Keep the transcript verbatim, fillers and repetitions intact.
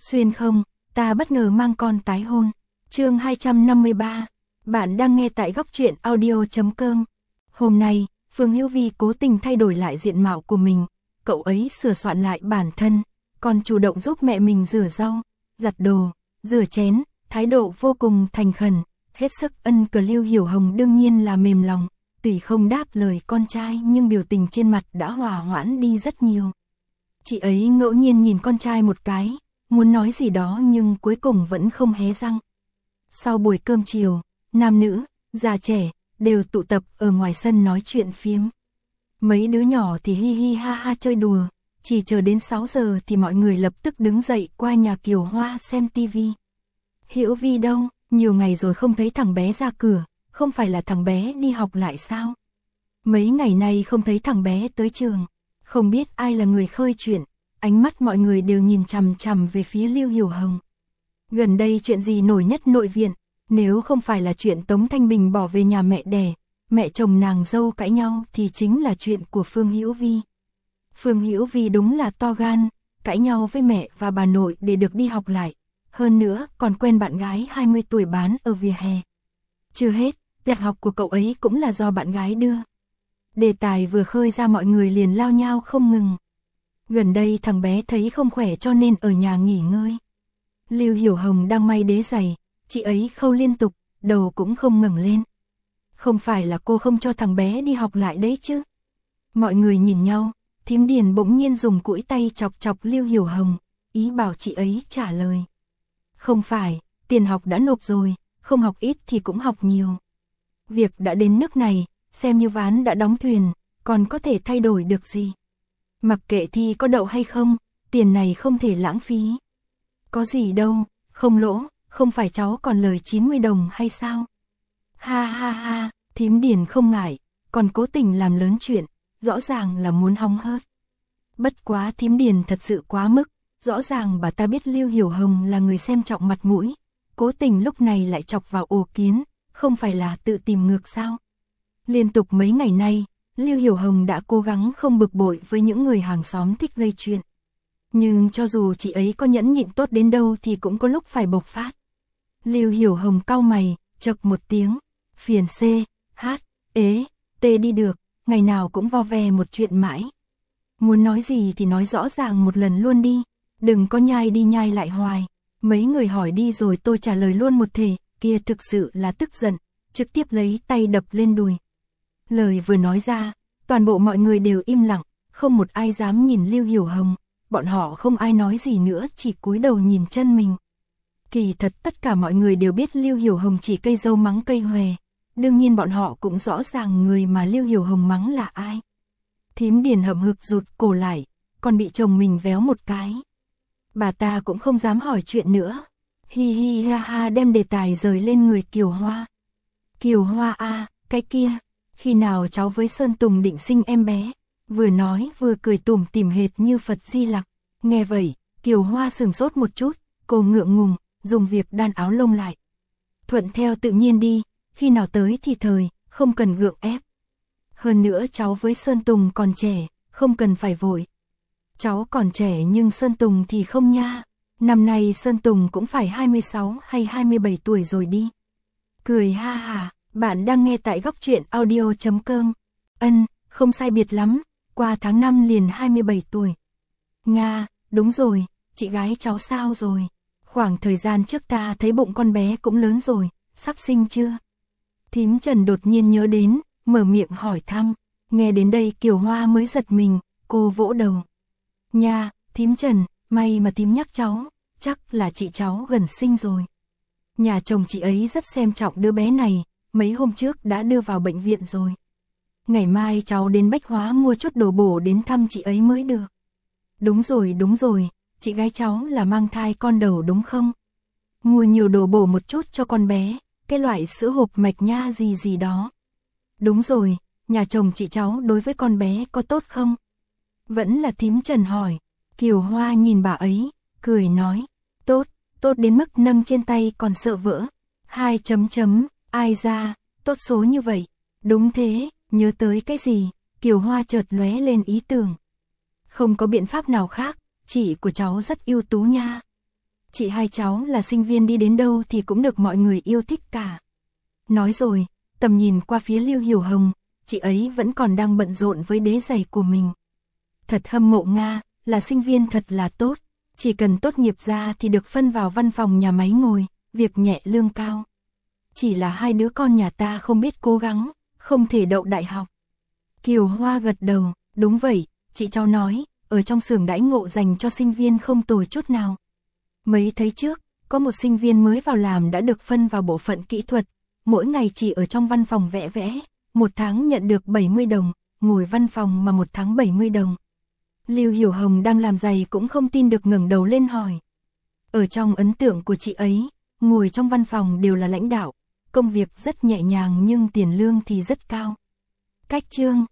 Xuyên không, ta bất ngờ mang con tái hôn. Chương hai trăm năm mươi ba. Bạn đang nghe tại góc truyện audio chấm com. Hôm nay, Phương Hữu Vi cố tình thay đổi lại diện mạo của mình, cậu ấy sửa soạn lại bản thân, còn chủ động giúp mẹ mình rửa rau, giặt đồ, rửa chén, thái độ vô cùng thành khẩn, hết sức ân cần. Lưu Hiểu Hồng đương nhiên là mềm lòng, tuy không đáp lời con trai nhưng biểu tình trên mặt đã hòa hoãn đi rất nhiều. Chị ấy ngẫu nhiên nhìn con trai một cái, muốn nói gì đó nhưng cuối cùng vẫn không hé răng. Sau buổi cơm chiều, nam nữ, già trẻ, đều tụ tập ở ngoài sân nói chuyện phiếm. Mấy đứa nhỏ thì hi hi ha ha chơi đùa, chỉ chờ đến sáu giờ thì mọi người lập tức đứng dậy qua nhà Kiều Hoa xem tivi. Hữu Vi đâu, nhiều ngày rồi không thấy thằng bé ra cửa, không phải là thằng bé đi học lại sao? Mấy ngày nay không thấy thằng bé tới trường, không biết ai là người khơi chuyện, ánh mắt mọi người đều nhìn chằm chằm về phía Lưu Hiểu Hồng. Gần đây chuyện gì nổi nhất nội viện, nếu không phải là chuyện Tống Thanh Bình bỏ về nhà mẹ đẻ, mẹ chồng nàng dâu cãi nhau thì chính là chuyện của Phương Hữu Vi. Phương Hữu Vi đúng là to gan, cãi nhau với mẹ và bà nội để được đi học lại, hơn nữa còn quen bạn gái hai mươi tuổi bán ở vỉa hè. Chưa hết, việc học của cậu ấy cũng là do bạn gái đưa. Đề tài vừa khơi ra mọi người liền lao nhao không ngừng. Gần đây thằng bé thấy không khỏe cho nên ở nhà nghỉ ngơi. Lưu Hiểu Hồng đang may đế giày, chị ấy khâu liên tục, đầu cũng không ngẩng lên. Không phải là cô không cho thằng bé đi học lại đấy chứ? Mọi người nhìn nhau, thím Điền bỗng nhiên dùng cũi tay chọc chọc Lưu Hiểu Hồng, ý bảo chị ấy trả lời. Không phải, tiền học đã nộp rồi, không học ít thì cũng học nhiều. Việc đã đến nước này, xem như ván đã đóng thuyền, còn có thể thay đổi được gì. Mặc kệ thi có đậu hay không, tiền này không thể lãng phí. Có gì đâu, không lỗ, không phải cháu còn lời chín mươi đồng hay sao? Ha ha ha, thím Điền không ngại, còn cố tình làm lớn chuyện, rõ ràng là muốn hóng hớt. Bất quá thím Điền thật sự quá mức, rõ ràng bà ta biết Lưu Hiểu Hồng là người xem trọng mặt mũi, cố tình lúc này lại chọc vào ổ kiến, không phải là tự tìm ngược sao? Liên tục mấy ngày nay, Lưu Hiểu Hồng đã cố gắng không bực bội với những người hàng xóm thích gây chuyện. Nhưng cho dù chị ấy có nhẫn nhịn tốt đến đâu thì cũng có lúc phải bộc phát. Lưu Hiểu Hồng cau mày, chậc một tiếng, phiền C, H, ế, T đi được, ngày nào cũng vo ve một chuyện mãi. Muốn nói gì thì nói rõ ràng một lần luôn đi, đừng có nhai đi nhai lại hoài. Mấy người hỏi đi rồi tôi trả lời luôn một thể, kia thực sự là tức giận, trực tiếp lấy tay đập lên đùi. Lời vừa nói ra, toàn bộ mọi người đều im lặng, không một ai dám nhìn Lưu Hiểu Hồng, bọn họ không ai nói gì nữa, chỉ cúi đầu nhìn chân mình. Kỳ thật tất cả mọi người đều biết Lưu Hiểu Hồng chỉ cây dâu mắng cây hòe, đương nhiên bọn họ cũng rõ ràng người mà Lưu Hiểu Hồng mắng là ai. Thím Điền hậm hực rụt cổ lại, còn bị chồng mình véo một cái. Bà ta cũng không dám hỏi chuyện nữa, hi hi ha ha đem đề tài rời lên người Kiều Hoa. Kiều Hoa a, cái kia, khi nào cháu với Sơn Tùng định sinh em bé? Vừa nói vừa cười tủm tỉm hệt như Phật Di Lặc. Nghe vậy, Kiều Hoa sừng sốt một chút, cô ngượng ngùng, dùng việc đan áo lông lại. Thuận theo tự nhiên đi, khi nào tới thì thời, không cần gượng ép. Hơn nữa cháu với Sơn Tùng còn trẻ, không cần phải vội. Cháu còn trẻ nhưng Sơn Tùng thì không nha. Năm nay Sơn Tùng cũng phải hai mươi sáu hay hai mươi bảy tuổi rồi đi. Cười ha ha, bạn đang nghe tại góc truyện audio chấm com. Ân, không sai biệt lắm, qua tháng năm liền hai mươi bảy tuổi. Nga, đúng rồi, chị gái cháu sao rồi? Khoảng thời gian trước ta thấy bụng con bé cũng lớn rồi, sắp sinh chưa? Thím Trần đột nhiên nhớ đến, mở miệng hỏi thăm. Nghe đến đây Kiều Hoa mới giật mình, cô vỗ đầu. Nha, thím Trần, may mà thím nhắc cháu, chắc là chị cháu gần sinh rồi. Nhà chồng chị ấy rất xem trọng đứa bé này, mấy hôm trước đã đưa vào bệnh viện rồi. Ngày mai cháu đến Bách Hóa mua chút đồ bổ đến thăm chị ấy mới được. Đúng rồi đúng rồi, chị gái cháu là mang thai con đầu đúng không? Mua nhiều đồ bổ một chút cho con bé, cái loại sữa hộp mạch nha gì gì đó. Đúng rồi, nhà chồng chị cháu đối với con bé có tốt không? Vẫn là thím Trần hỏi. Kiều Hoa nhìn bà ấy, cười nói, tốt, tốt đến mức nâng trên tay còn sợ vỡ. Hai chấm chấm, ai ra, tốt số như vậy. Đúng thế, nhớ tới cái gì, Kiều Hoa chợt lóe lên ý tưởng. Không có biện pháp nào khác, chị của cháu rất ưu tú nha. chị hai cháu là sinh viên đi đến đâu thì cũng được mọi người yêu thích cả. Nói rồi, tầm nhìn qua phía Lưu Hiểu Hồng, chị ấy vẫn còn đang bận rộn với đế giày của mình. Thật hâm mộ Nga, là sinh viên thật là tốt, chỉ cần tốt nghiệp ra thì được phân vào văn phòng nhà máy ngồi, việc nhẹ lương cao. Chỉ là hai đứa con nhà ta không biết cố gắng, không thể đậu đại học. Kiều Hoa gật đầu, đúng vậy, chị cháu nói, ở trong xưởng đãi ngộ dành cho sinh viên không tồi chút nào. Mấy thấy trước, có một sinh viên mới vào làm đã được phân vào bộ phận kỹ thuật, mỗi ngày chỉ ở trong văn phòng vẽ vẽ, một tháng nhận được bảy mươi đồng, ngồi văn phòng mà một tháng bảy mươi đồng. Lưu Hiểu Hồng đang làm giày cũng không tin được ngẩng đầu lên hỏi. Ở trong ấn tượng của chị ấy, ngồi trong văn phòng đều là lãnh đạo, công việc rất nhẹ nhàng nhưng tiền lương thì rất cao. Cách chương